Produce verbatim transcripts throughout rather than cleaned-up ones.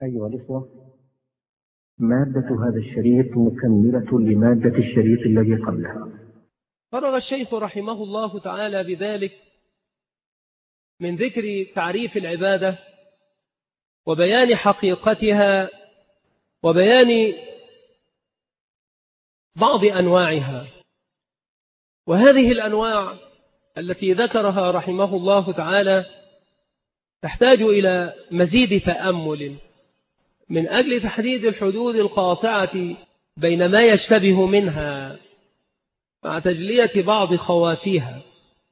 أيها الإخوة، مادة هذا الشريط مكملة لمادة الشريط الذي قبله. فرغ الشيخ رحمه الله تعالى بذلك من ذكر تعريف العبادة وبيان حقيقتها وبيان بعض أنواعها، وهذه الأنواع التي ذكرها رحمه الله تعالى تحتاج إلى مزيد تأمل من أجل تحديد الحدود القاطعة بين ما يشتبه منها مع تجلية بعض خوافيها.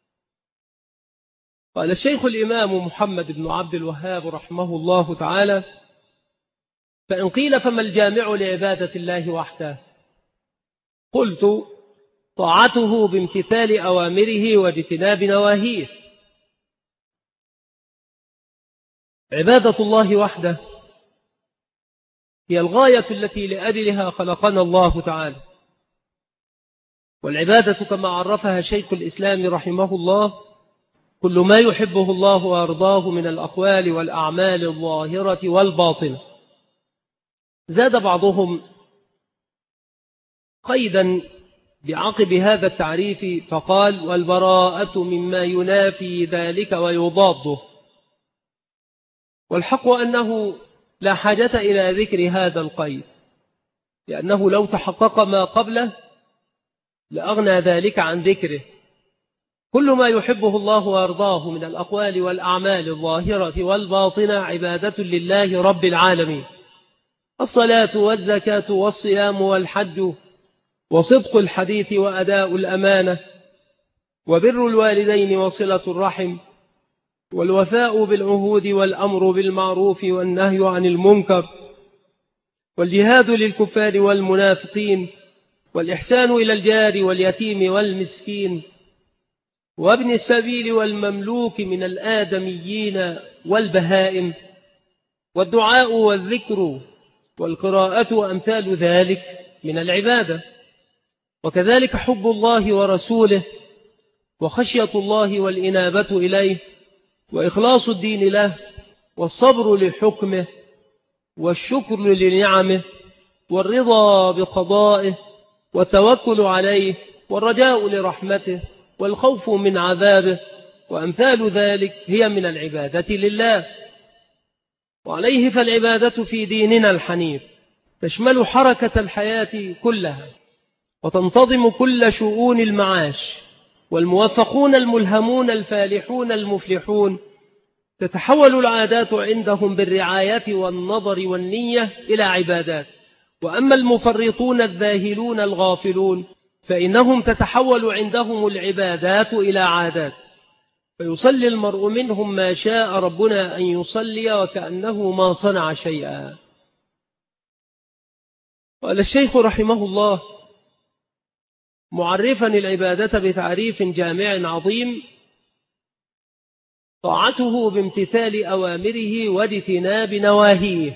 قال الشيخ الإمام محمد بن عبد الوهاب رحمه الله تعالى: فإن قيل فما الجامع لعبادة الله وحده؟ قلت: طاعته بامتثال أوامره واجتناب نواهيه. عبادة الله وحده هي الغاية التي لأجلها خلقنا الله تعالى، والعبادة كما عرفها شيخ الإسلام رحمه الله كل ما يحبه الله وأرضاه من الأقوال والأعمال الظاهرة والباطنة. زاد بعضهم قيدا بعقب هذا التعريف فقال: والبراءة مما ينافي ذلك ويضاده. والحق أنه لا حاجة إلى ذكر هذا القيد، لأنه لو تحقق ما قبله لأغنى ذلك عن ذكره. كل ما يحبه الله وأرضاه من الأقوال والأعمال الظاهرة والباطنة عبادة لله رب العالمين: الصلاة والزكاة والصيام والحج وصدق الحديث وأداء الأمانة وبر الوالدين وصلة الرحم والوفاء بالعهود والأمر بالمعروف والنهي عن المنكر والجهاد للكفار والمنافقين والإحسان إلى الجار واليتيم والمسكين وابن السبيل والمملوك من الآدميين والبهائم والدعاء والذكر والقراءة وأمثال ذلك من العبادة. وكذلك حب الله ورسوله وخشية الله والإنابة إليه وإخلاص الدين له والصبر لحكمه والشكر لنعمه والرضا بقضائه والتوكل عليه والرجاء لرحمته والخوف من عذابه وأمثال ذلك هي من العبادة لله. وعليه فالعبادة في ديننا الحنيف تشمل حركة الحياة كلها وتنتظم كل شؤون المعاش، والموفقون الملهمون الفالحون المفلحون تتحول العادات عندهم بالرعاية والنظر والنية إلى عبادات، وأما المفرطون الذاهلون الغافلون فإنهم تتحول عندهم العبادات إلى عادات، فيصلي المرء منهم ما شاء ربنا أن يصلي وكأنه ما صنع شيئا. قال الشيخ رحمه الله معرفا العبادة بتعريف جامع عظيم: طاعته بامتثال أوامره واجتناب نواهيه.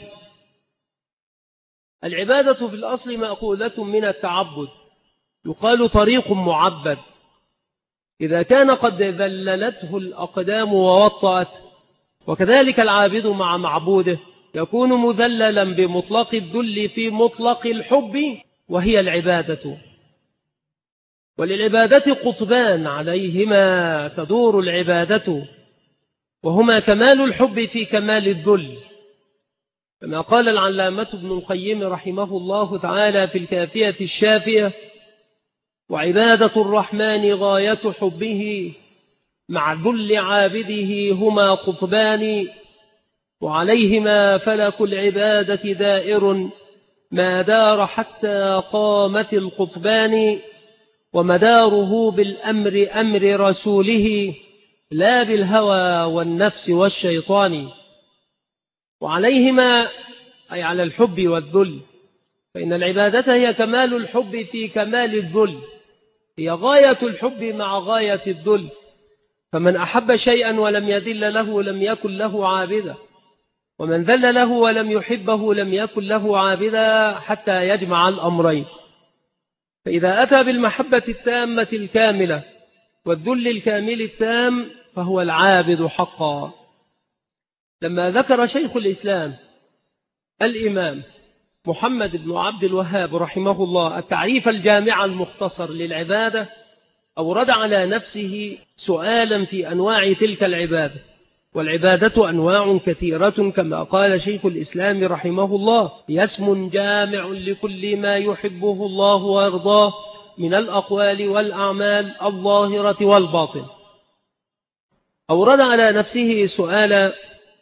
العبادة في الأصل مأخوذة من التعبد، يقال طريق معبد إذا كان قد ذللته الأقدام ووطأت، وكذلك العابد مع معبوده يكون مذللا بمطلق الذل في مطلق الحب وهي العبادة. وللعبادة قطبان عليهما تدور العبادة، وهما كمال الحب في كمال الذل، كما قال العلامة ابن القيم رحمه الله تعالى في الكافية الشافية: وعبادة الرحمن غاية حبه مع ذل عابده هما قطبان، وعليهما فلك العبادة دائر ما دار حتى قامت القطبان، ومداره بالأمر أمر رسوله لا بالهوى والنفس والشيطان. وعليهما أي على الحب والذل، فإن العبادة هي كمال الحب في كمال الذل، هي غاية الحب مع غاية الذل، فمن أحب شيئا ولم يذل له لم يكن له عابدا، ومن ذل له ولم يحبه لم يكن له عابدا، حتى يجمع الأمرين. فإذا أتى بالمحبة التامة الكاملة والذل الكامل التام فهو العابد حقا. لما ذكر شيخ الإسلام الإمام محمد بن عبد الوهاب رحمه الله التعريف الجامع المختصر للعبادة، أورد على نفسه سؤالا في أنواع تلك العبادة، والعبادة أنواع كثيرة كما قال شيخ الإسلام رحمه الله: اسم جامع لكل ما يحبه الله ويرضاه من الأقوال والأعمال الظاهرة والباطن. أورد على نفسه سؤالا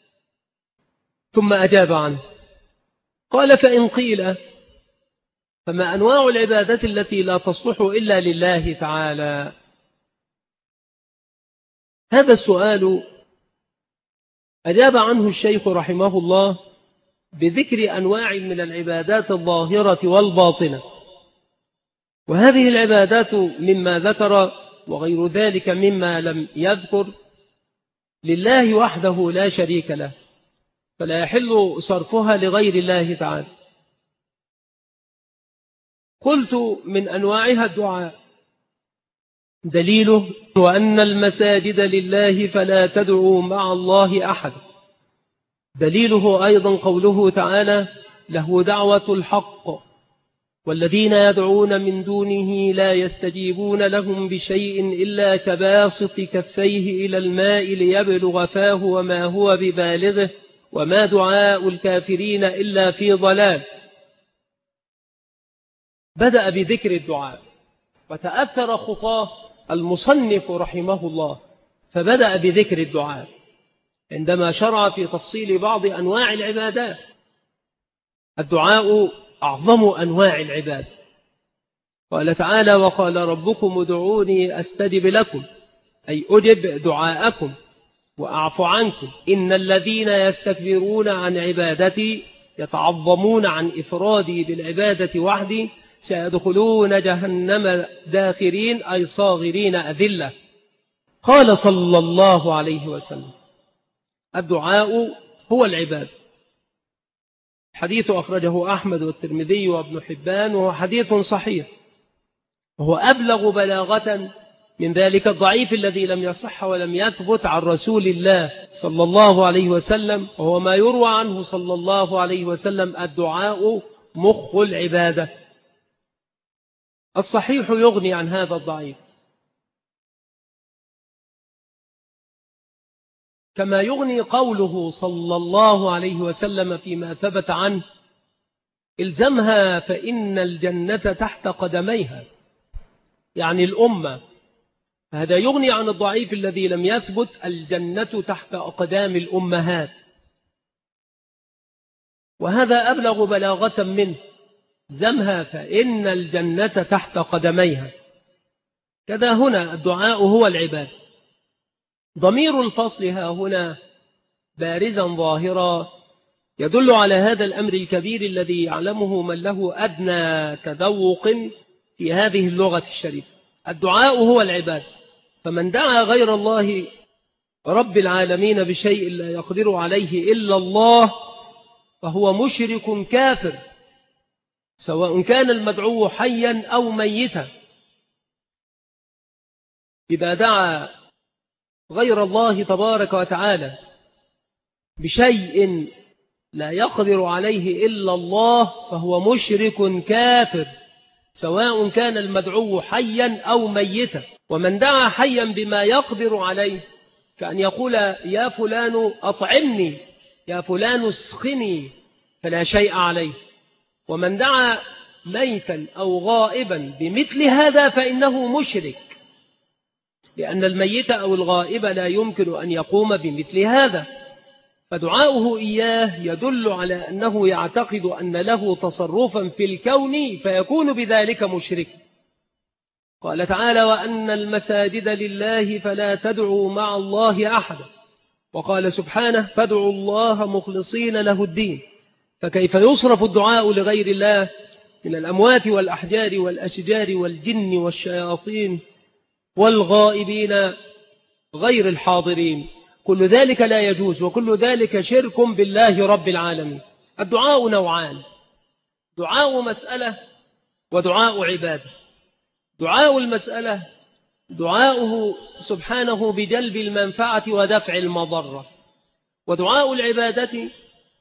ثم أجاب عنه، قال: فإن قيل فما أنواع العبادة التي لا تصلح إلا لله تعالى؟ هذا السؤال أجاب عنه الشيخ رحمه الله بذكر أنواع من العبادات الظاهرة والباطنة، وهذه العبادات مما ذكر وغير ذلك مما لم يذكر لله وحده لا شريك له، فلا يحل صرفها لغير الله تعالى. قلت: من أنواعها الدعاء، دليله: وأن المساجد لله فلا تدعوا مع الله أحد. دليله أيضا قوله تعالى: له دعوة الحق والذين يدعون من دونه لا يستجيبون لهم بشيء إلا كباسط كفيه إلى الماء ليبلغ فاه وما هو ببالغه وما دعاء الكافرين إلا في ضلال. بدأ بذكر الدعاء، وتأثر خطاه المصنف رحمه الله فبدأ بذكر الدعاء عندما شرع في تفصيل بعض أنواع العبادات. الدعاء أعظم أنواع العباد. قال تعالى: وقال ربكم ادعوني أستجب لكم، أي أجب دعاءكم وأعف عنكم، إن الذين يستكبرون عن عبادتي يتعظمون عن إفرادي بالعبادة وحدي سيدخلون جهنم داخرين، أي صاغرين أذلة. قال صلى الله عليه وسلم: الدعاء هو العباد. حديث أخرجه أحمد والترمذي وابن حبان، وهو حديث صحيح، وهو أبلغ بلاغة من ذلك الضعيف الذي لم يصح ولم يثبت عن رسول الله صلى الله عليه وسلم، وهو ما يروى عنه صلى الله عليه وسلم: الدعاء مخ العبادة. الصحيح يغني عن هذا الضعيف، كما يغني قوله صلى الله عليه وسلم فيما ثبت عنه: الزمها فإن الجنة تحت قدميها، يعني الأمة. هذا يغني عن الضعيف الذي لم يثبت: الجنة تحت أقدام الأمهات، وهذا أبلغ بلاغة منه: زمها فإن الجنة تحت قدميها. كذا هنا الدعاء هو العباد. ضمير الفصل ها هنا بارزا ظاهرا يدل على هذا الأمر الكبير الذي يعلمه من له أدنى تذوق في هذه اللغة الشريفة. الدعاء هو العباد، فمن دعا غير الله رب العالمين بشيء لا يقدر عليه إلا الله فهو مشرك كافر، سواء كان المدعو حيا أو ميتا. إذا دعا غير الله تبارك وتعالى بشيء لا يقدر عليه إلا الله فهو مشرك كافر، سواء كان المدعو حيا أو ميتا. ومن دعا حيا بما يقدر عليه كأن يقول: يا فلان أطعمني، يا فلان اسقني، فلا شيء عليه. ومن دعا ميتا أو غائبا بمثل هذا فإنه مشرك، لأن الميت أو الغائب لا يمكن أن يقوم بمثل هذا، فدعاؤه إياه يدل على أنه يعتقد أن له تصرفا في الكون فيكون بذلك مشرك. قال تعالى: وأن المساجد لله فلا تدعوا مع الله أحدا. وقال سبحانه: فادعوا الله مخلصين له الدين. فكيف يصرف الدعاء لغير الله من الأموات والأحجار والأشجار والجن والشياطين والغائبين غير الحاضرين؟ كل ذلك لا يجوز، وكل ذلك شرك بالله رب العالمين. الدعاء نوعان: دعاء مسألة ودعاء عبادة. دعاء المسألة دعاؤه سبحانه بجلب المنفعة ودفع المضرة، ودعاء العبادة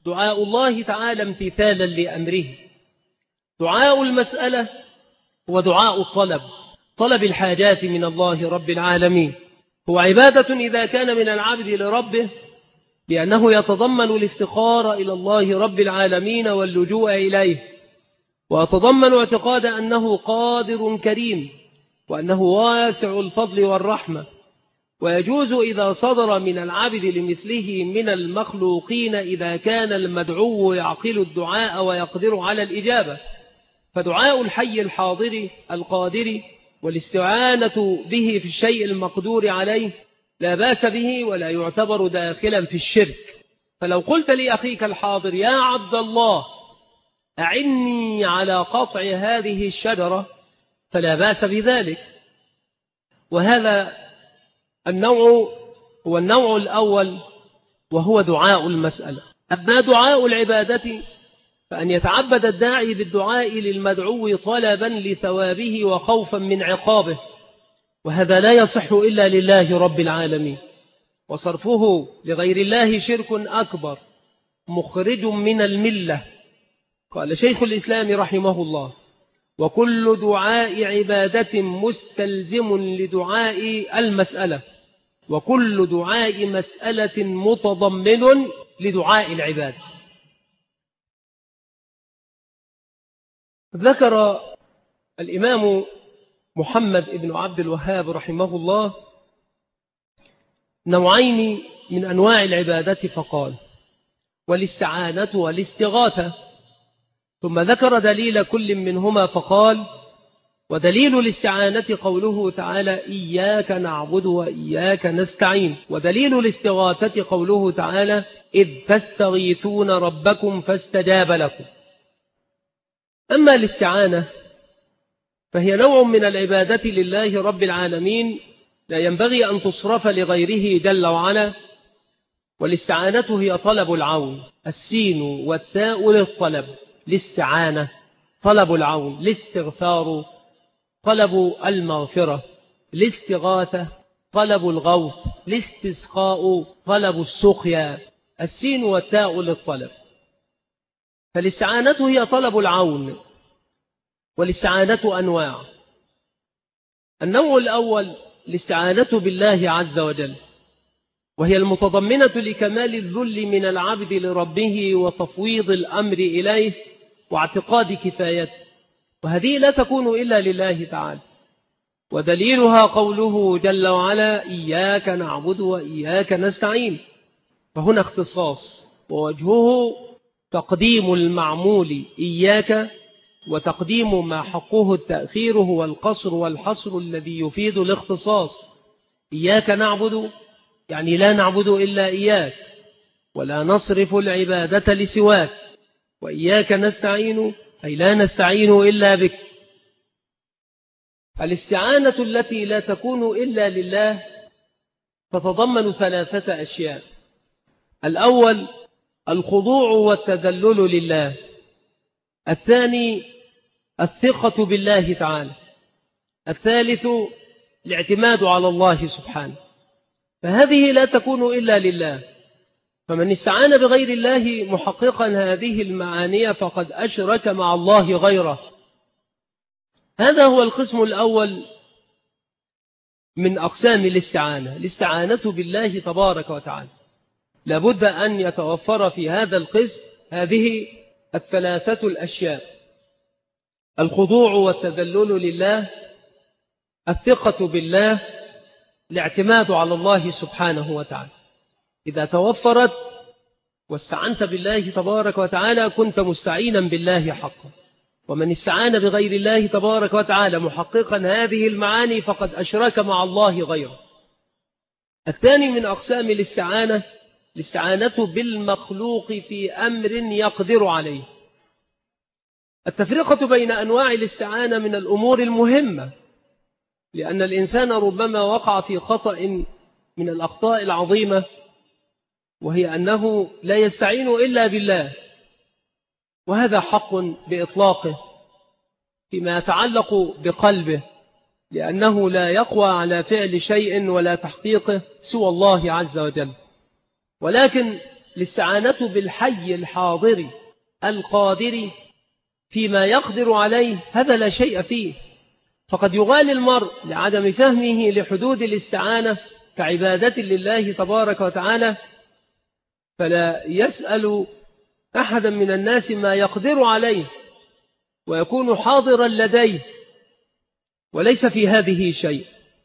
دعاء الله تعالى امتثالا لأمره. دعاء المسألة هو دعاء الطلب، طلب الحاجات من الله رب العالمين. هو عبادة إذا كان من العبد لربه، لأنه يتضمن الافتقار إلى الله رب العالمين واللجوء إليه، ويتضمن اعتقاد أنه قادر كريم، وأنه واسع الفضل والرحمة. ويجوز إذا صدر من العبد لمثله من المخلوقين إذا كان المدعو يعقل الدعاء ويقدر على الإجابة. فدعاء الحي الحاضر القادر والاستعانة به في الشيء المقدور عليه لا بأس به ولا يعتبر داخلا في الشرك. فلو قلت لأخيك الحاضر يا عبد الله أعني على قطع هذه الشجرة فلا بأس بذلك. وهذا النوع هو النوع الأول، وهو دعاء المسألة. أما دعاء العبادة فأن يتعبد الداعي بالدعاء للمدعو طلبا لثوابه وخوفا من عقابه، وهذا لا يصح إلا لله رب العالمين، وصرفه لغير الله شرك أكبر مخرج من الملة. قال شيخ الإسلام رحمه الله: وكل دعاء عبادة مستلزم لدعاء المسألة، وكل دعاء مسألة متضمن لدعاء العبادة. ذكر الإمام محمد بن عبد الوهاب رحمه الله نوعين من أنواع العبادة فقال: والاستعانة والاستغاثة. ثم ذكر دليل كل منهما فقال: ودليل الاستعانة قوله تعالى: إياك نعبد وإياك نستعين. ودليل الاستغاثة قوله تعالى: إذ تستغيثون ربكم فاستجاب لكم. أما الاستعانة فهي نوع من العبادة لله رب العالمين لا ينبغي أن تصرف لغيره جل وعلا. والاستعانة هي طلب العون، السين والتاء للطلب، الاستعانة طلب العون، الاستغفار طلب المغفرة، الاستغاثة طلب الغوث، الاستسقاء طلب السقيا، السين والتاء للطلب. فالاستعانة هي طلب العون، والاستعانة أنواع. النوع الأول الاستعانة بالله عز وجل، وهي المتضمنة لكمال الذل من العبد لربه وتفويض الأمر إليه واعتقاد كفايته، وهذه لا تكون إلا لله تعالى. ودليلها قوله جل وعلا: إياك نعبد وإياك نستعين. فهنا اختصاص، ووجهه تقديم المعمول إياك، وتقديم ما حقه التأخير هو القصر والحصر الذي يفيد الاختصاص. إياك نعبد يعني لا نعبد إلا إياك، ولا نصرف العبادة لسواك. وإياك نستعين أي لا نستعين إلا بك. الاستعانة التي لا تكون إلا لله تتضمن ثلاثة أشياء: الأول الخضوع والتذلل لله، الثاني الثقة بالله تعالى، الثالث الاعتماد على الله سبحانه. فهذه لا تكون إلا لله، فمن استعان بغير الله محققا هذه المعاني فقد أشرك مع الله غيره. هذا هو القسم الأول من أقسام الاستعانة، الاستعانة بالله تبارك وتعالى. لابد أن يتوفر في هذا القسم هذه الثلاثة الأشياء: الخضوع والتذلل لله، الثقة بالله، الاعتماد على الله سبحانه وتعالى. إذا توفرت واستعنت بالله تبارك وتعالى كنت مستعينا بالله حقا. ومن استعان بغير الله تبارك وتعالى محققا هذه المعاني فقد أشرك مع الله غيره. الثاني من أقسام الاستعانة الاستعانة بالمخلوق في أمر يقدر عليه. التفرقة بين أنواع الاستعانة من الأمور المهمة، لأن الإنسان ربما وقع في خطأ من الأخطاء العظيمة، وهي أنه لا يستعين إلا بالله، وهذا حق بإطلاقه فيما يتعلق بقلبه، لأنه لا يقوى على فعل شيء ولا تحقيقه سوى الله عز وجل. ولكن الاستعانة بالحي الحاضر القادر فيما يقدر عليه هذا لا شيء فيه. فقد يغالي المرء لعدم فهمه لحدود الاستعانة كعبادة لله تبارك وتعالى، فلا يسأل أحدا من الناس ما يقدر عليه ويكون حاضرا لديه وليس في هذه شيء.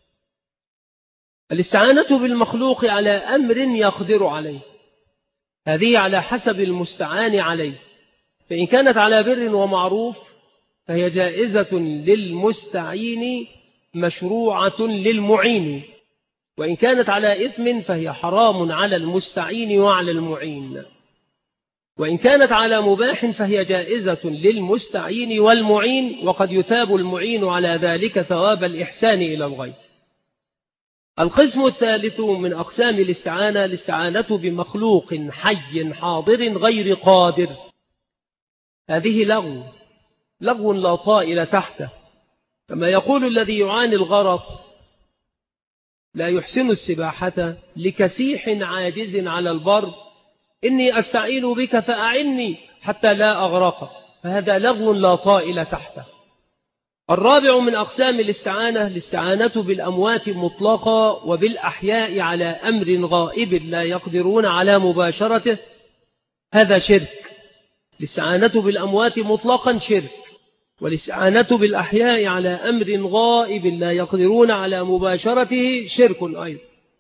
الاستعانة بالمخلوق على أمر يقدر عليه هذه على حسب المستعان عليه، فإن كانت على بر ومعروف فهي جائزة للمستعين مشروعة للمعين، وإن كانت على إثم فهي حرام على المستعين وعلى المعين، وإن كانت على مباح فهي جائزة للمستعين والمعين، وقد يثاب المعين على ذلك ثواب الإحسان إلى الغير. القسم الثالث من أقسام الاستعانة الاستعانة بمخلوق حي حاضر غير قادر. هذه لغو لغو لا طائل تحته، كما يقول الذي يعاني الغرق لا يحسن السباحة لكسيح عاجز على البر إني أستعين بك فأعني حتى لا أغرق، فهذا لغو لا طائل تحته. الرابع من أقسام الاستعانة الاستعانة بالأموات مطلقا وبالأحياء على أمر غائب لا يقدرون على مباشرته، هذا شرك. الاستعانة بالأموات مطلقا شرك، والاستعانة بالأحياء على أمر غائب لا يقدرون على مباشرته شرك أيضا.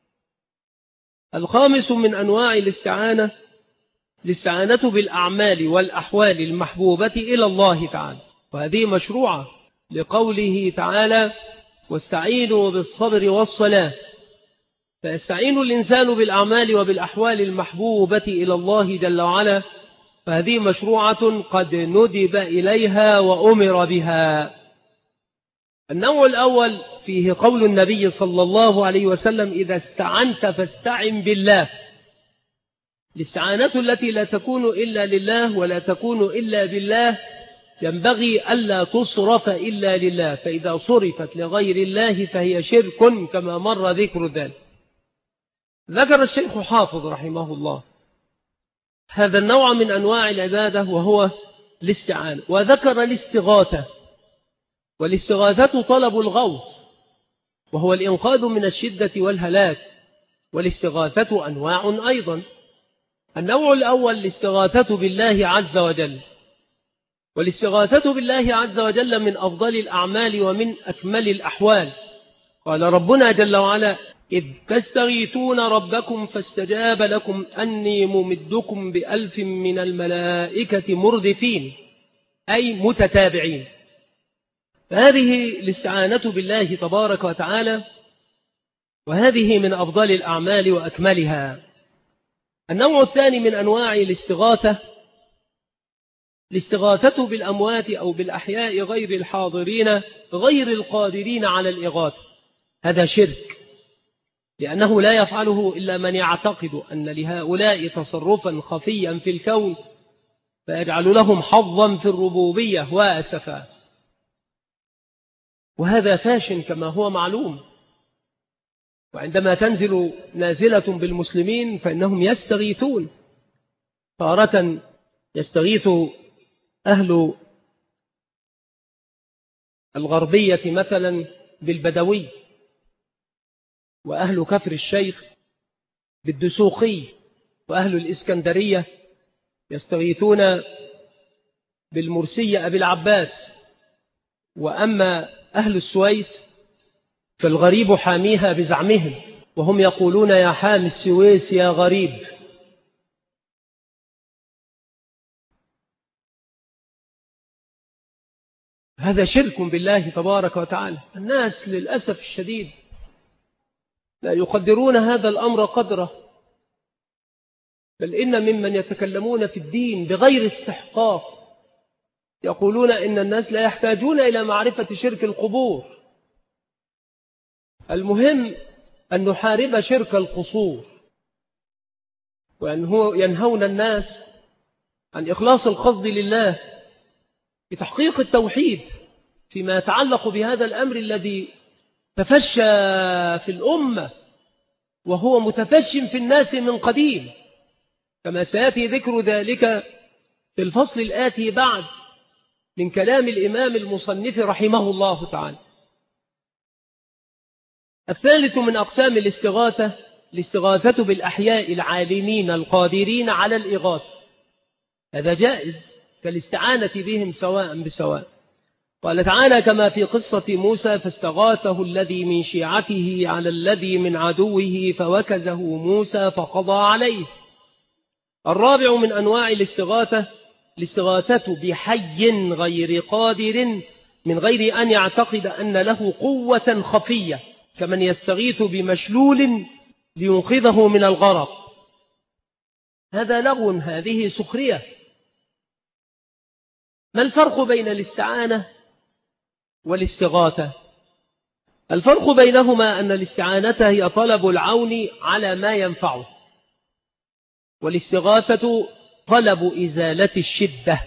الخامس من أنواع الاستعانة الاستعانة بالأعمال والأحوال المحبوبة إلى الله تعالى، وهذه مشروعة لقوله تعالى واستعينوا بالصبر والصلاة، فيستعين الإنسان بالأعمال وبالأحوال المحبوبة إلى الله جل وعلا، فهذه مشروعة قد ندب إليها وأمر بها. النوع الأول فيه قول النبي صلى الله عليه وسلم إذا استعنت فاستعن بالله. الاستعانة التي لا تكون إلا لله ولا تكون إلا بالله ينبغي ألا تصرف إلا لله، فإذا صرفت لغير الله فهي شرك كما مر ذكر ذلك. ذكر الشيخ حافظ رحمه الله هذا النوع من أنواع العبادة وهو الاستعانة، وذكر الاستغاثة. والاستغاثة طلب الغوث وهو الإنقاذ من الشدة والهلاك، والاستغاثة أنواع أيضا. النوع الأول الاستغاثة بالله عز وجل، والاستغاثة بالله عز وجل من أفضل الأعمال ومن أكمل الأحوال. قال ربنا جل وعلا إذ تستغيثون ربكم فاستجاب لكم أني ممدكم بألف من الملائكة مردفين، أي متتابعين. فهذه الاستعانة بالله تبارك وتعالى، وهذه من أفضل الأعمال وأكملها. النوع الثاني من أنواع الاستغاثة الاستغاثة بالأموات أو بالأحياء غير الحاضرين غير القادرين على الإغاثة، هذا شرك، لأنه لا يفعله إلا من يعتقد أن لهؤلاء تصرفا خفيا في الكون فيجعل لهم حظا في الربوبية وأسفا، وهذا فاشن كما هو معلوم. وعندما تنزل نازلة بالمسلمين فإنهم يستغيثون، تارة يستغيث أهل الغربية مثلا بالبدوي، وأهل كفر الشيخ بالدسوقي، وأهل الإسكندرية يستغيثون بالمرسية أبي العباس، وأما أهل السويس فالغريب حاميها بزعمهم، وهم يقولون يا حامي السويس يا غريب. هذا شرك بالله تبارك وتعالى. الناس للأسف الشديد لا يقدرون هذا الأمر قدره، بل إن ممن يتكلمون في الدين بغير استحقاق يقولون إن الناس لا يحتاجون إلى معرفة شرك القبور. المهم أن نحارب شرك القصور، وأن ينهون الناس عن إخلاص القصد لله بتحقيق التوحيد فيما يتعلق بهذا الأمر الذي تفشى في الأمة وهو متفش في الناس من قديم. كما سيأتي ذكر ذلك في الفصل الآتي بعد من كلام الإمام المصنف رحمه الله تعالى. الثالث من أقسام الاستغاثة الاستغاثة بالأحياء العالمين القادرين على الإغاثة. هذا جائز كالاستعانة بهم سواء بسواء. قال تعالى كما في قصة موسى فاستغاثه الذي من شيعته على الذي من عدوه فوكزه موسى فقضى عليه. الرابع من أنواع الاستغاثة الاستغاثة بحي غير قادر من غير أن يعتقد أن له قوة خفية، كمن يستغيث بمشلول لينقذه من الغرق. هذا لغو، هذه سخرية. ما الفرق بين الاستعانة والاستغاثة؟ الفرق بينهما أن الاستعانة هي طلب العون على ما ينفعه، والاستغاثة طلب إزالة الشدة.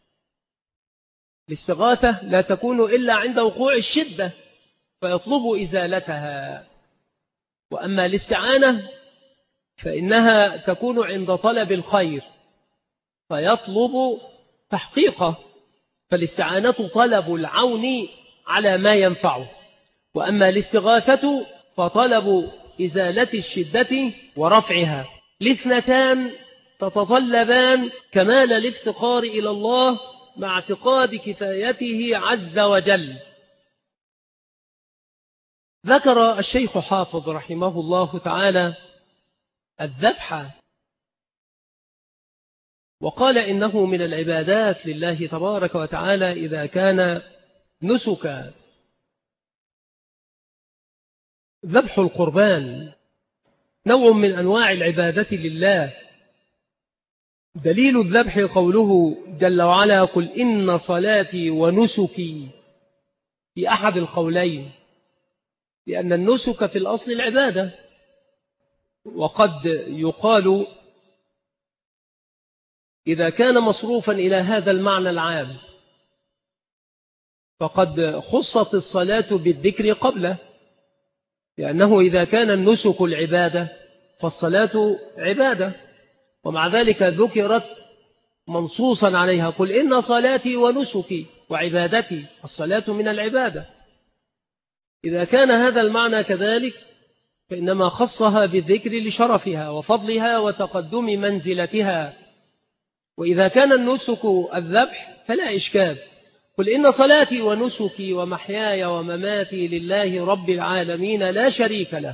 الاستغاثة لا تكون إلا عند وقوع الشدة فيطلب إزالتها، وأما الاستعانة فإنها تكون عند طلب الخير فيطلب تحقيقه. فالاستعانة طلب العون على ما ينفعه، وأما الاستغاثة فطلب إزالة الشدة ورفعها. الاثنتان تتطلبان كمال الافتقار إلى الله مع اعتقاد كفايته عز وجل. ذكر الشيخ حافظ رحمه الله تعالى الذبح، وقال إنه من العبادات لله تبارك وتعالى إذا كان نسكا. ذبح القربان نوع من أنواع العبادة لله. دليل الذبح قوله جل وعلا قل إن صلاتي ونسكي في أحد القولين، لأن النسك في الأصل العبادة. وقد يقال إذا كان مصروفا إلى هذا المعنى العام فقد خصت الصلاة بالذكر قبله، لأنه إذا كان النسك العبادة فالصلاة عبادة، ومع ذلك ذكرت منصوصا عليها قل إن صلاتي ونسكي وعبادتي. الصلاة من العبادة. إذا كان هذا المعنى كذلك فإنما خصها بالذكر لشرفها وفضلها وتقدم منزلتها. وإذا كان النسك الذبح فلا إشكال. قل إن صلاتي ونسكي ومحياي ومماتي لله رب العالمين لا شريك له.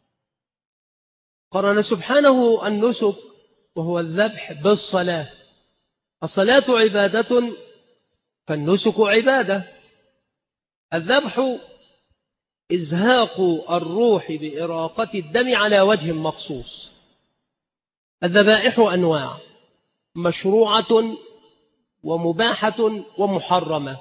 قرن سبحانه النسك وهو الذبح بالصلاة. الصلاة عبادة فالنسك عبادة. الذبح إزهاق الروح بإراقة الدم على وجه مخصوص. الذبائح أنواع: مشروعة ومباحة ومحرمة.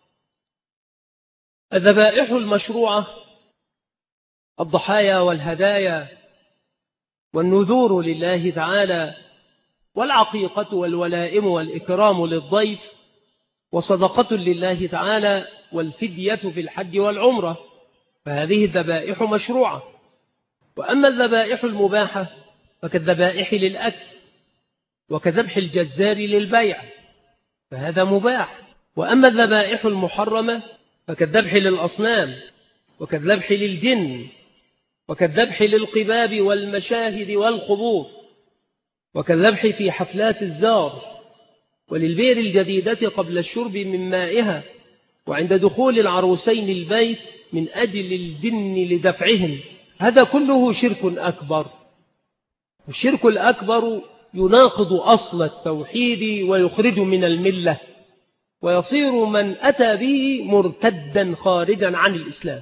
الذبائح المشروعة الضحايا والهدايا والنذور لله تعالى، والعقيقة والولائم والإكرام للضيف، وصدقة لله تعالى، والفدية في الحج والعمرة، فهذه الذبائح مشروعة. وأما الذبائح المباحة فكالذبائح للأكل وكذبح الجزار للبيع، فهذا مباح. وأما الذبائح المحرمة فكالذبح للأصنام وكالذبح للجن وكالذبح للقباب والمشاهد والقبور وكالذبح في حفلات الزار وللبئر الجديدة قبل الشرب من مائها وعند دخول العروسين البيت من أجل الجن لدفعهم. هذا كله شرك أكبر. الشرك الأكبر يناقض أصل التوحيد ويخرج من الملة، ويصير من أتى به مرتدا خارجا عن الإسلام.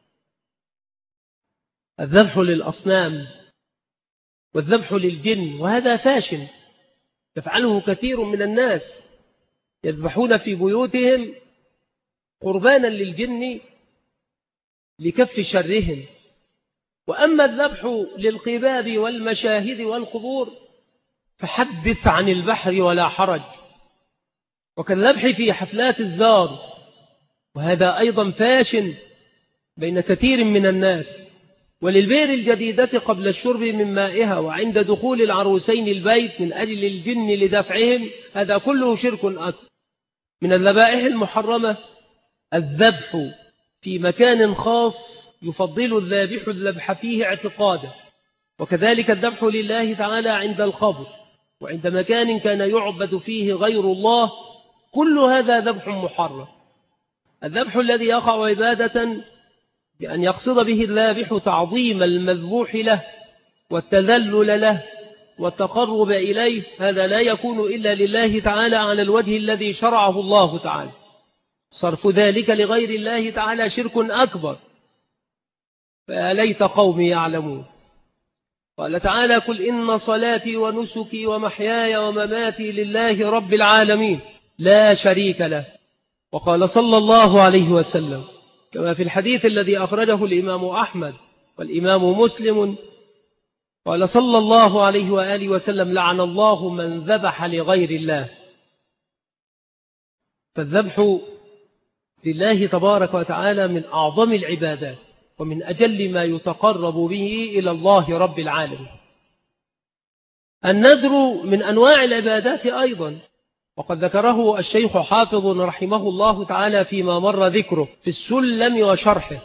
الذبح للأصنام والذبح للجن، وهذا فاشل يفعله كثير من الناس، يذبحون في بيوتهم قربانا للجن لكف شرهم. وأما الذبح للقباب والمشاهد والقبور فحدث عن البحر ولا حرج، وكالذبح في حفلات الزار، وهذا أيضا فاشل بين كثير من الناس، وللبئر الجديدة قبل الشرب من مائها، وعند دخول العروسين البيت من أجل الجن لدفعهم، هذا كله شرك أكبر. من الذبائح المحرمة الذبح في مكان خاص يفضل الذابح الذبح فيه اعتقادا، وكذلك الذبح لله تعالى عند القبر وعند مكان كان يعبد فيه غير الله، كل هذا ذبح محرم. الذبح الذي يقع عبادة بأن يقصد به الذابح تعظيم المذبوح له والتذلل له والتقرب إليه، هذا لا يكون إلا لله تعالى على الوجه الذي شرعه الله تعالى. صرف ذلك لغير الله تعالى شرك أكبر، فليت قومي يعلمون. قال تعالى: قل إن صلاتي ونسكي ومحياي ومماتي لله رب العالمين لا شريك له. وقال صلى الله عليه وسلم كما في الحديث الذي أخرجه الإمام أحمد والإمام مسلم، قال صلى الله عليه وآله وسلم: لعن الله من ذبح لغير الله. فالذبح لله تبارك وتعالى من أعظم العبادات ومن أجل ما يتقرب به إلى الله رب العالمين. النذر من أنواع العبادات أيضا، وقد ذكره الشيخ حافظ رحمه الله تعالى فيما مر ذكره في السلم وشرحه.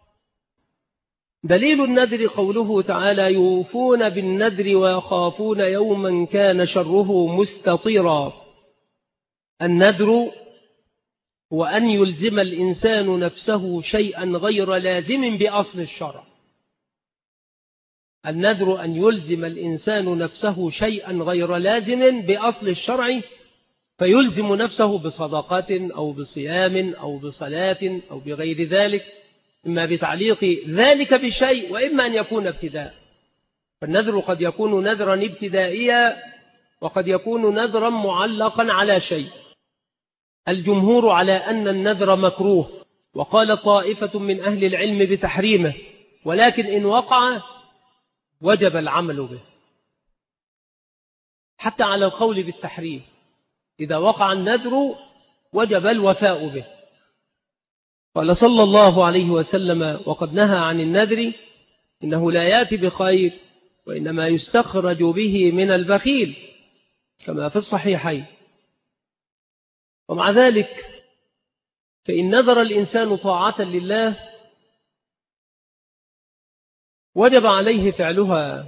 دليل النذر قوله تعالى: يوفون بالنذر ويخافون يوما كان شره مستطيرا. النذر هو أن يلزم الإنسان نفسه شيئا غير لازم بأصل الشرع. النذر أن يلزم الإنسان نفسه شيئا غير لازم بأصل الشرع، فيلزم نفسه بصدقة أو بصيام أو بصلاة أو بغير ذلك، إما بتعليق ذلك بشيء وإما أن يكون ابتداء. فالنذر قد يكون نذرا ابتدائيا وقد يكون نذرا معلقا على شيء. الجمهور على أن النذر مكروه، وقال طائفة من أهل العلم بتحريمه، ولكن إن وقع وجب العمل به، حتى على القول بالتحريم. إذا وقع النذر وجب الوفاء به. قال صلى الله عليه وسلم: وقد نهى عن النذر إنه لا يأتي بخير وإنما يستخرج به من البخيل، كما في الصحيحين. ومع ذلك فإن نذر الإنسان طاعة لله وجب عليه فعلها.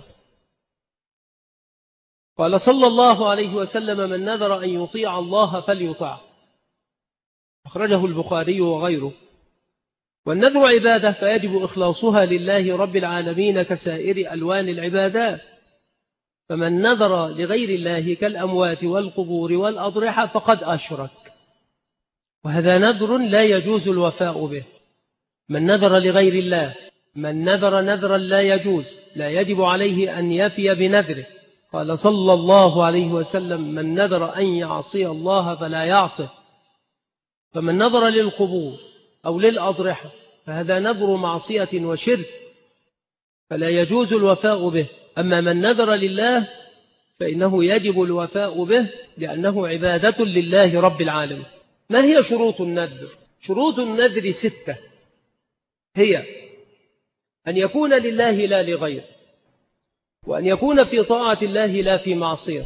قال صلى الله عليه وسلم: من نذر أن يطيع الله فليطع، أخرجه البخاري وغيره. والنذر عبادة فيجب إخلاصها لله رب العالمين كسائر ألوان العبادات. فمن نذر لغير الله كالأموات والقبور والأضرحة فقد أشرك، وهذا نذر لا يجوز الوفاء به. من نذر لغير الله، من نذر نذرا لا يجوز، لا يجب عليه أن يفي بنذره. قال صلى الله عليه وسلم: من نذر أن يعصي الله فلا يعصه. فمن نذر للقبور أو للأضرحة فهذا نذر معصية وشرك، فلا يجوز الوفاء به. أما من نذر لله فإنه يجب الوفاء به، لأنه عبادة لله رب العالمين. ما هي شروط النذر؟ شروط النذر ستة، هي أن يكون لله لا لغيره، وأن يكون في طاعة الله لا في معصية،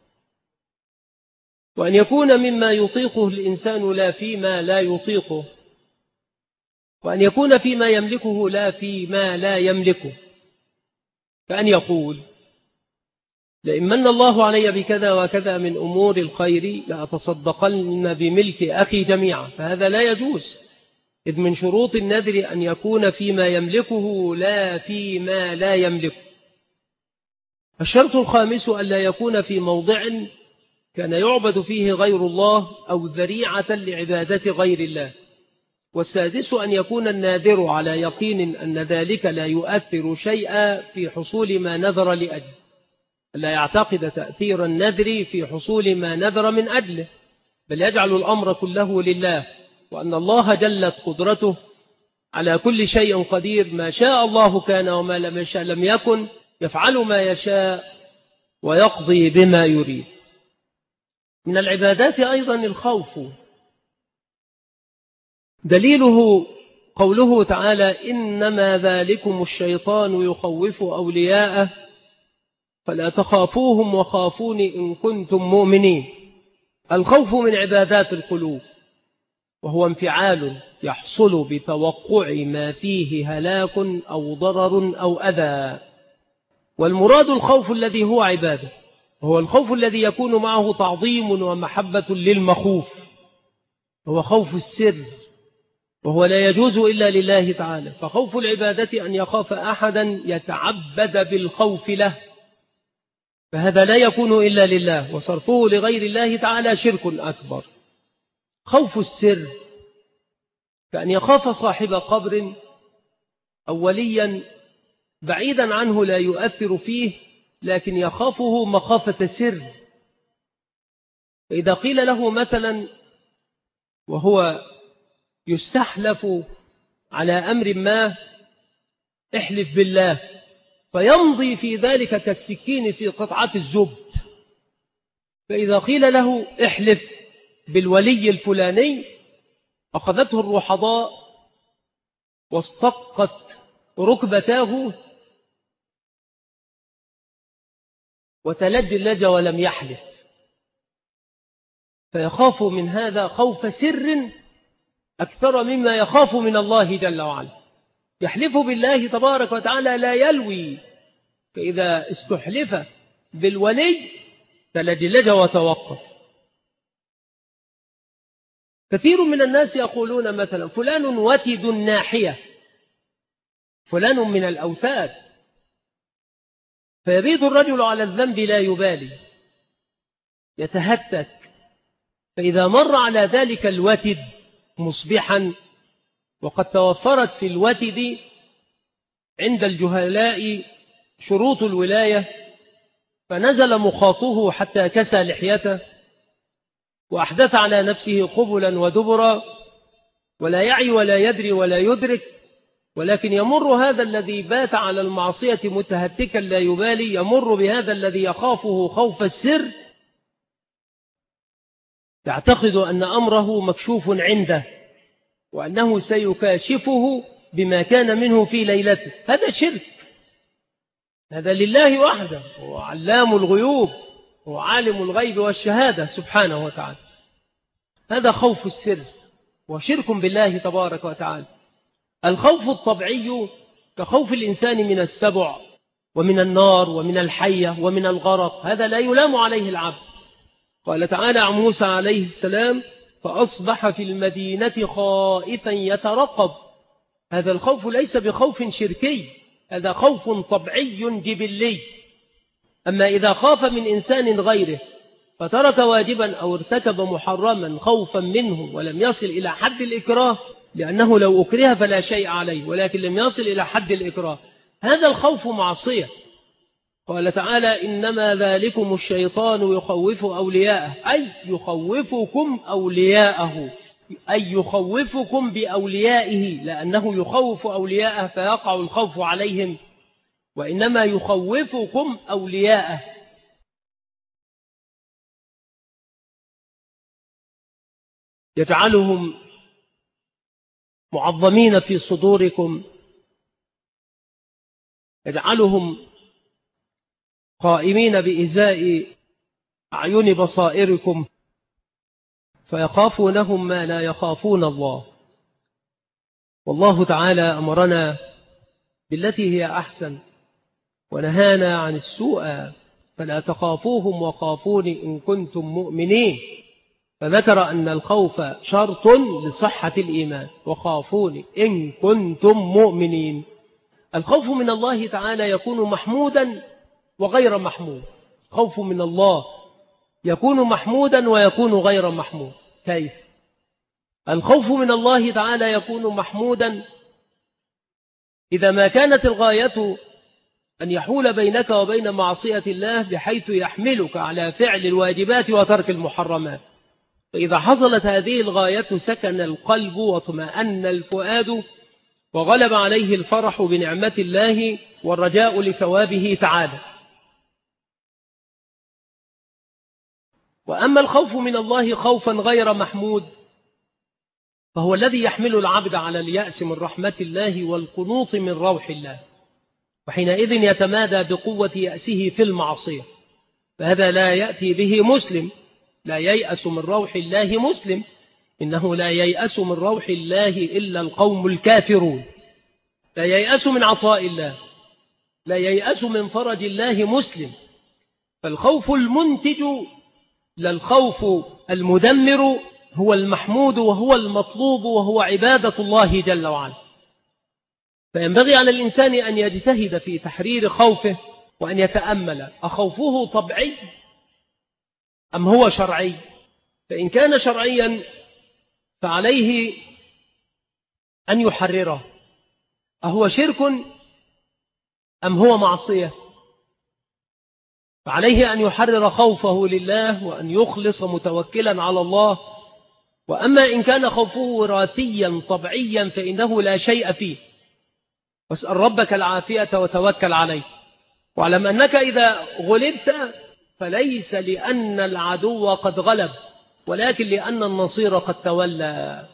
وأن يكون مما يطيقه الإنسان لا فيما لا يطيقه، وأن يكون فيما يملكه لا فيما لا يملكه. فأن يقول: لئن من الله علي بكذا وكذا من أمور الخير لأتصدقن بملك أخي جميعا، فهذا لا يجوز، إذ من شروط النذر أن يكون فيما يملكه لا فيما لا يملكه. الشرط الخامس أن لا يكون في موضع كان يعبد فيه غير الله أو ذريعة لعبادة غير الله. والسادس أن يكون الناذر على يقين أن ذلك لا يؤثر شيئا في حصول ما نذر لأجله، لا يعتقد تأثير النذر في حصول ما نذر من أجله، بل يجعل الأمر كله لله، وأن الله جلت قدرته على كل شيء قدير، ما شاء الله كان وما لم يشاء لم يكن، يفعل ما يشاء ويقضي بما يريد. من العبادات أيضا الخوف، دليله قوله تعالى إنما ذلكم الشيطان يخوف أولياءه فلا تخافوهم وخافوني إن كنتم مؤمنين. الخوف من عبادات القلوب، وهو انفعال يحصل بتوقع ما فيه هلاك أو ضرر أو أذى. والمراد الخوف الذي هو عبادة، وهو الخوف الذي يكون معه تعظيم ومحبة للمخوف، هو خوف السر، وهو لا يجوز إلا لله تعالى. فخوف العبادة أن يخاف أحدا يتعبد بالخوف له، فهذا لا يكون إلا لله، وصرفه لغير الله تعالى شرك أكبر. خوف السر كأن يخاف صاحب قبر أو وليا بعيدا عنه لا يؤثر فيه، لكن يخافه مخافة سر. فإذا قيل له مثلا وهو يستحلف على أمر ما احلف بالله، فيمضي في ذلك كالسكين في قطعة الزبد. فإذا قيل له احلف بالولي الفلاني أخذته الرحضاء واستقت ركبتاه وتلجلج ولم يحلف، فيخاف من هذا خوف سر أكثر مما يخاف من الله جل وعلا. يحلف بالله تبارك وتعالى لا يلوي، فإذا استحلف بالولي تلجلج وتوقف. كثير من الناس يقولون مثلا فلان وتد ناحية، فلان من الأوتاد، فيبيت الرجل على الذنب لا يبالي يتهتك، فإذا مر على ذلك الوتد مصبحا وقد توفرت في الوتد عند الجهلاء شروط الولاية، فنزل مخاطه حتى كسى لحيته وأحدث على نفسه قبلا ودبرا، ولا يعي ولا يدري ولا يدرك، ولكن يمر هذا الذي بات على المعصية متهتكا لا يبالي، يمر بهذا الذي يخافه خوف السر، يعتقد أن أمره مكشوف عنده وأنه سيكاشفه بما كان منه في ليلته. هذا شرك، هذا لله وحده، هو علام الغيوب، هو عالم الغيب والشهادة سبحانه وتعالى. هذا خوف السر وشرك بالله تبارك وتعالى. الخوف الطبيعي كخوف الإنسان من السبع ومن النار ومن الحية ومن الغرق، هذا لا يلام عليه العبد. قال تعالى عن موسى عليه السلام فأصبح في المدينة خائفا يترقب. هذا الخوف ليس بخوف شركي، هذا خوف طبيعي جبلي. أما إذا خاف من إنسان غيره فترك واجبا أو ارتكب محرما خوفا منه ولم يصل إلى حد الإكراه، لأنه لو أكره فلا شيء عليه، ولكن لم يصل إلى حد الإكراه، هذا الخوف معصية. قال تعالى إنما ذلكم الشيطان يخوف أولياءه، أي يخوفكم أولياءه، أي يخوفكم بأوليائه، لأنه يخوف أولياءه فيقع الخوف عليهم، وإنما يخوفكم أولياءه. يجعلهم معظمين في صدوركم، يجعلهم قائمين بإزاء أعين بصائركم، فيخافونهم ما لا يخافون الله. والله تعالى أمرنا بالتي هي أحسن ونهانا عن السوء، فلا تخافوهم وخافوني إن كنتم مؤمنين. فذكر أن الخوف شرط لصحة الإيمان، وخافوني إن كنتم مؤمنين. الخوف من الله تعالى يكون محمودا وغير محمود. خوف من الله يكون محمودا ويكون غير محمود. كيف؟ الخوف من الله تعالى يكون محمودا إذا ما كانت الغاية أن يحول بينك وبين معصية الله بحيث يحملك على فعل الواجبات وترك المحرمات. فإذا حصلت هذه الغاية سكن القلب واطمأن الفؤاد وغلب عليه الفرح بنعمة الله والرجاء لثوابه تعالى. وأما الخوف من الله خوفا غير محمود فهو الذي يحمل العبد على اليأس من رحمة الله والقنوط من روح الله، وحينئذ يتمادى بقوة يأسه في المعصية، فهذا لا يأتي به مسلم. لا ييأس من روح الله مسلم، إنه لا ييأس من روح الله إلا القوم الكافرون. لا ييأس من عطاء الله، لا ييأس من فرج الله مسلم. فالخوف المنتج لا الخوف المدمر هو المحمود وهو المطلوب، وهو عبادة الله جل وعلا. فينبغي على الإنسان أن يجتهد في تحرير خوفه، وأن يتأمل أخوفه طبيعي أم هو شرعي. فإن كان شرعيا فعليه أن يحرره، أهو شرك أم هو معصية، فعليه أن يحرر خوفه لله وأن يخلص متوكلا على الله. وأما إن كان خوفه وراثيا طبيعيا فإنه لا شيء فيه، واسأل ربك العافية وتوكل عليه، واعلم أنك إذا غلبت فليس لأن العدو قد غلب، ولكن لأن النصير قد تولى.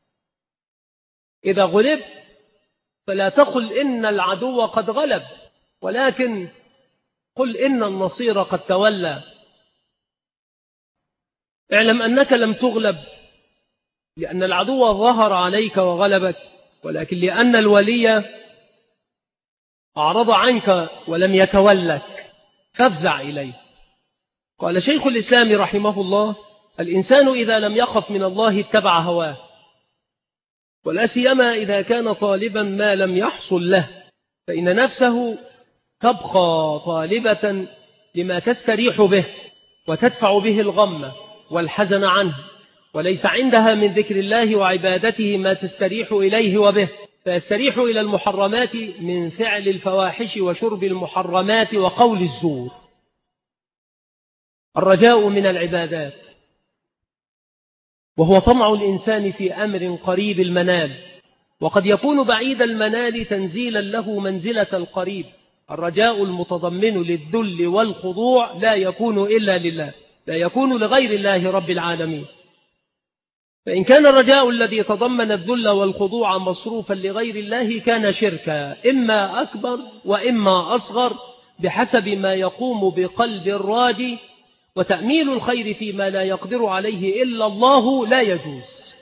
إذا غلبت فلا تقل إن العدو قد غلب، ولكن قل إن النصير قد تولى. اعلم أنك لم تغلب لأن العدو ظهر عليك وغلبك، ولكن لأن الولي أعرض عنك ولم يتولك فافزع إليه. قال شيخ الإسلام رحمه الله: الإنسان إذا لم يخف من الله اتبع هواه، ولا سيما إذا كان طالبا ما لم يحصل له، فإن نفسه تبقى طالبة لما تستريح به وتدفع به الغم والحزن عنه، وليس عندها من ذكر الله وعبادته ما تستريح إليه وبه، فيستريح إلى المحرمات من فعل الفواحش وشرب المحرمات وقول الزور. الرجاء من العبادات، وهو طمع الإنسان في أمر قريب المنال، وقد يكون بعيد المنال تنزيلا له منزلة القريب. الرجاء المتضمن للذل والخضوع لا يكون إلا لله، لا يكون لغير الله رب العالمين. فإن كان الرجاء الذي تضمن الذل والخضوع مصروفا لغير الله كان شركا، إما أكبر وإما أصغر بحسب ما يقوم بقلب الراجي. وتأميل الخير فيما لا يقدر عليه إلا الله لا يجوز.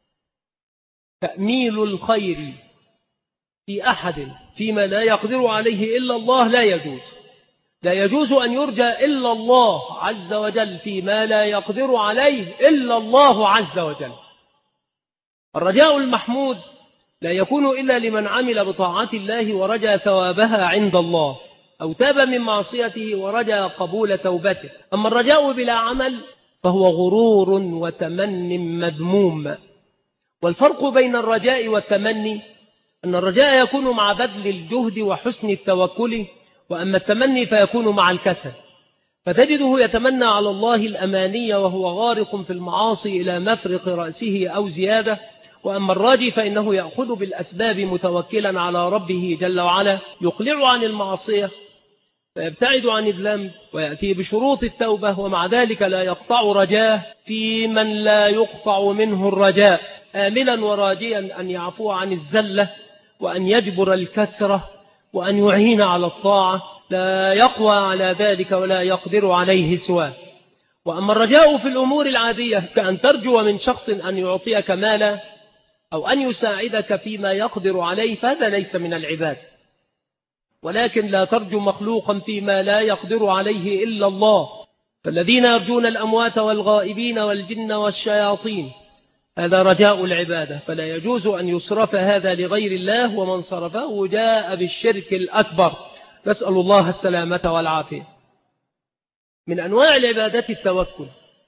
تأميل الخير في أحد فيما لا يقدر عليه إلا الله لا يجوز. لا يجوز أن يرجى إلا الله عز وجل فيما لا يقدر عليه إلا الله عز وجل. الرجاء المحمود لا يكون إلا لمن عمل بطاعات الله ورجى ثوابها عند الله، أو تاب من معصيته ورجى قبول توبته. أما الرجاء بلا عمل فهو غرور وتمن مذموم. والفرق بين الرجاء والتمني أن الرجاء يكون مع بذل الجهد وحسن التوكل، وأما التمني فيكون مع الكسل، فتجده يتمنى على الله الأماني وهو غارق في المعاصي إلى مفرق رأسه أو زيادة. وأما الراجي فإنه يأخذ بالأسباب متوكلا على ربه جل وعلا، يقلع عن المعصية فيبتعد عن الذنب ويأتي بشروط التوبة، ومع ذلك لا يقطع رجاه في من لا يقطع منه الرجاء، آملا وراجيا أن يعفو عن الزلة وأن يجبر الكسرة وأن يعين على الطاعة، لا يقوى على ذلك ولا يقدر عليه سواه. وأما الرجاء في الأمور العادية كأن ترجو من شخص أن يعطيك مالا أو أن يساعدك فيما يقدر عليه، فهذا ليس من العباد. ولكن لا ترجو مخلوقا فيما لا يقدر عليه إلا الله. فالذين يرجون الأموات والغائبين والجن والشياطين هذا رجاء العبادة، فلا يجوز أن يصرف هذا لغير الله، ومن صرفه جاء بالشرك الأكبر، نسأل الله السلامة والعافية. من أنواع العبادة التوكل،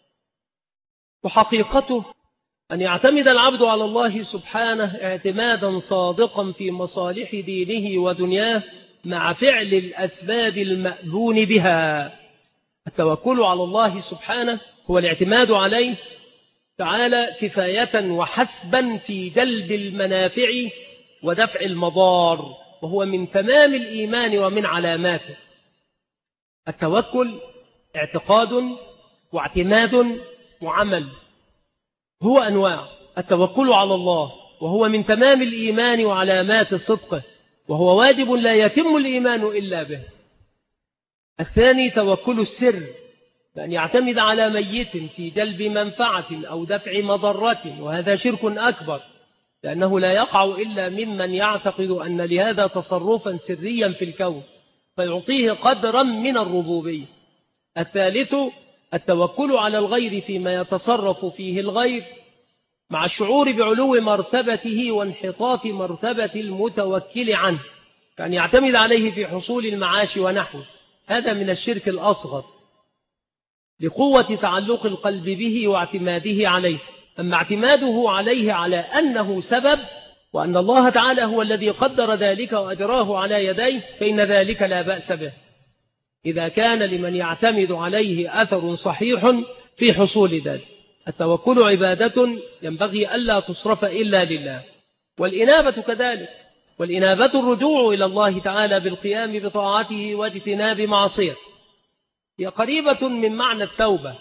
وحقيقته أن يعتمد العبد على الله سبحانه اعتمادا صادقا في مصالح دينه ودنياه مع فعل الأسباب المأذون بها. التوكل على الله سبحانه هو الاعتماد عليه تعالى كفاية وحسبا في جلب المنافع ودفع المضار، وهو من تمام الإيمان ومن علاماته. التوكل اعتقاد واعتماد وعمل، هو أنواع. التوكل على الله، وهو من تمام الإيمان وعلامات صدقه، وهو واجب لا يتم الإيمان إلا به. الثاني توكل السر، بأن يعتمد على ميت في جلب منفعة أو دفع مضرة، وهذا شرك أكبر، لأنه لا يقع إلا ممن يعتقد أن لهذا تصرفا سريا في الكون فيعطيه قدرا من الربوبية. الثالث التوكل على الغير فيما يتصرف فيه الغير، مع الشعور بعلو مرتبته وانحطاط مرتبة المتوكل عنه، كأن يعتمد عليه في حصول المعاش ونحوه. هذا من الشرك الأصغر لقوة تعلق القلب به واعتماده عليه. أما اعتماده عليه على أنه سبب وأن الله تعالى هو الذي قدر ذلك وأجراه على يديه، فإن ذلك لا بأس به إذا كان لمن يعتمد عليه أثر صحيح في حصول ذلك. التوكل عبادة ينبغي ألا تصرف إلا لله، والإنابة كذلك، والإنابة الرجوع إلى الله تعالى بالقيام بطاعته واجتناب معصيته، هي قريبة من معنى التوبة،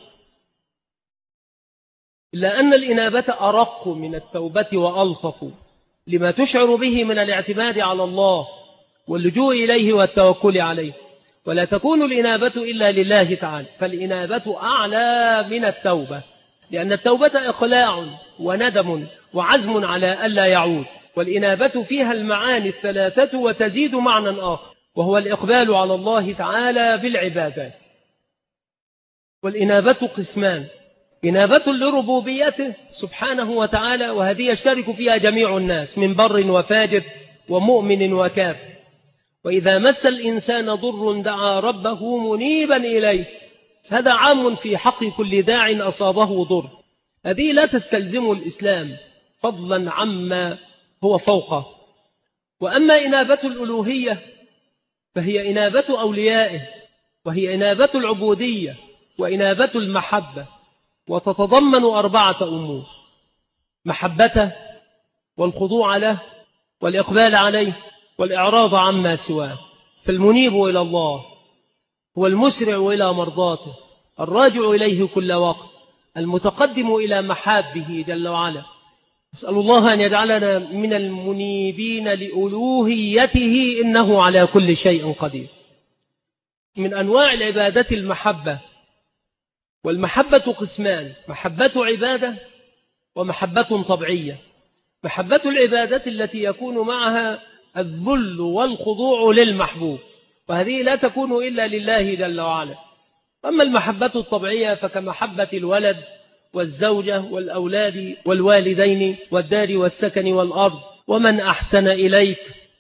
إلا أن الإنابة أرق من التوبة وألطف لما تشعر به من الاعتماد على الله واللجوء إليه والتوكل عليه. ولا تكون الإنابة إلا لله تعالى، فالإنابة أعلى من التوبة، لأن التوبة إقلاع وندم وعزم على ألا يعود، والإنابة فيها المعاني الثلاثة وتزيد معنى آخر، وهو الإقبال على الله تعالى بالعبادات. والإنابة قسمان: إنابة لربوبيته سبحانه وتعالى، وهذه يشترك فيها جميع الناس من بر وفاجر ومؤمن وكافر، وإذا مس الإنسان ضر دعا ربه منيبا إليه، هذا عام في حق كل داع أصابه ضر. هذه لا تستلزم الإسلام فضلا عما هو فوقه. وأما إنابة الألوهية فهي إنابة أوليائه، وهي إنابة العبودية وإنابة المحبة، وتتضمن أربعة أمور: محبته والخضوع له والإقبال عليه والإعراض عما سواه. فالمنيب إلى الله هو المسرع إلى مرضاته، الراجع إليه كل وقت، المتقدم إلى محابه جل وعلا. أسأل الله أن يجعلنا من المنيبين لألوهيته، إنه على كل شيء قدير. من أنواع العبادة المحبة، والمحبة قسمان: محبة عبادة ومحبة طبيعية. محبة العبادة التي يكون معها الذل والخضوع للمحبوب، وهذه لا تكون إلا لله جل وعلا. أما المحبة الطبيعية فكمحبة الولد والزوجة والأولاد والوالدين والدار والسكن والأرض ومن أحسن إليك،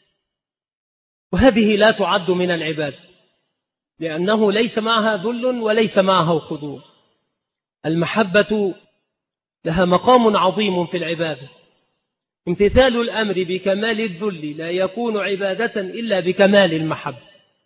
وهذه لا تعد من العبادة، لأنه ليس معها ذل وليس معها خضوع. المحبة لها مقام عظيم في العبادة. امتثال الأمر بكمال الذل لا يكون عبادة إلا بكمال المحبة.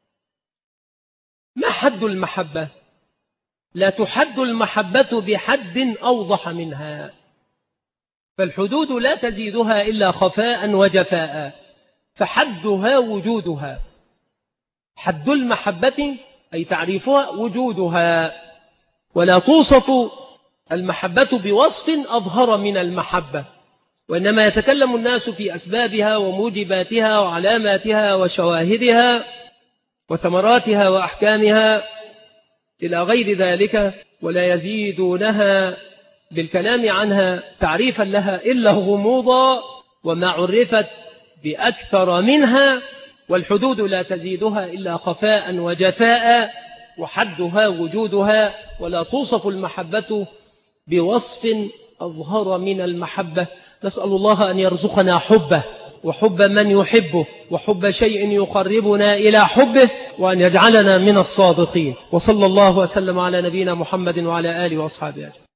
ما حد المحبة؟ لا تحد المحبة بحد أوضح منها، فالحدود لا تزيدها إلا خفاء وجفاء، فحدها وجودها. حد المحبة أي تعريفها وجودها، ولا توصف المحبة بوصف أظهر من المحبة، وإنما يتكلم الناس في أسبابها وموجباتها وعلاماتها وشواهدها وثمراتها وأحكامها إلى غير ذلك، ولا يزيدونها بالكلام عنها تعريفا لها إلا غموضا، وما عرفت بأكثر منها. والحدود لا تزيدها إلا خفاء وجفاء، وحدها وجودها، ولا توصف المحبة بوصف أظهر من المحبة. نسأل الله أن يرزقنا حبه وحب من يحبه وحب شيء يقربنا إلى حبه، وأن يجعلنا من الصادقين. وصلى الله وسلم على نبينا محمد وعلى آله وأصحابه أجمعين.